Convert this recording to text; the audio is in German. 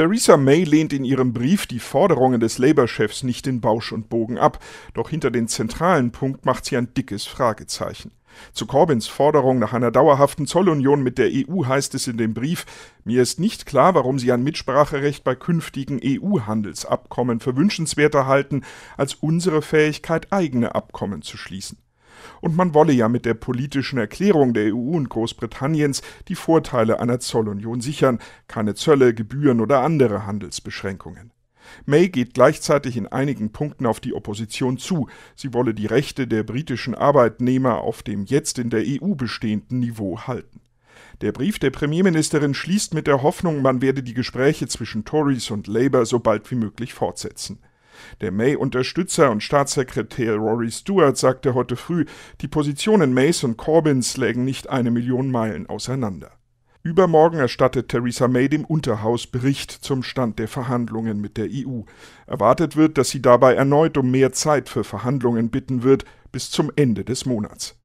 Theresa May lehnt in ihrem Brief die Forderungen des Labour-Chefs nicht in Bausch und Bogen ab, doch hinter den zentralen Punkt macht sie ein dickes Fragezeichen. Zu Corbyns Forderung nach einer dauerhaften Zollunion mit der EU heißt es in dem Brief: Mir ist nicht klar, warum Sie ein Mitspracherecht bei künftigen EU-Handelsabkommen für wünschenswerter halten, als unsere Fähigkeit, eigene Abkommen zu schließen. Und man wolle ja mit der politischen Erklärung der EU und Großbritanniens die Vorteile einer Zollunion sichern, keine Zölle, Gebühren oder andere Handelsbeschränkungen. May geht gleichzeitig in einigen Punkten auf die Opposition zu. Sie wolle die Rechte der britischen Arbeitnehmer auf dem jetzt in der EU bestehenden Niveau halten. Der Brief der Premierministerin schließt mit der Hoffnung, man werde die Gespräche zwischen Tories und Labour so bald wie möglich fortsetzen. Der May-Unterstützer und Staatssekretär Rory Stewart sagte heute früh, die Positionen Mays und Corbyns lägen nicht 1.000.000 Meilen auseinander. Übermorgen erstattet Theresa May dem Unterhaus Bericht zum Stand der Verhandlungen mit der EU. Erwartet wird, dass sie dabei erneut um mehr Zeit für Verhandlungen bitten wird, bis zum Ende des Monats.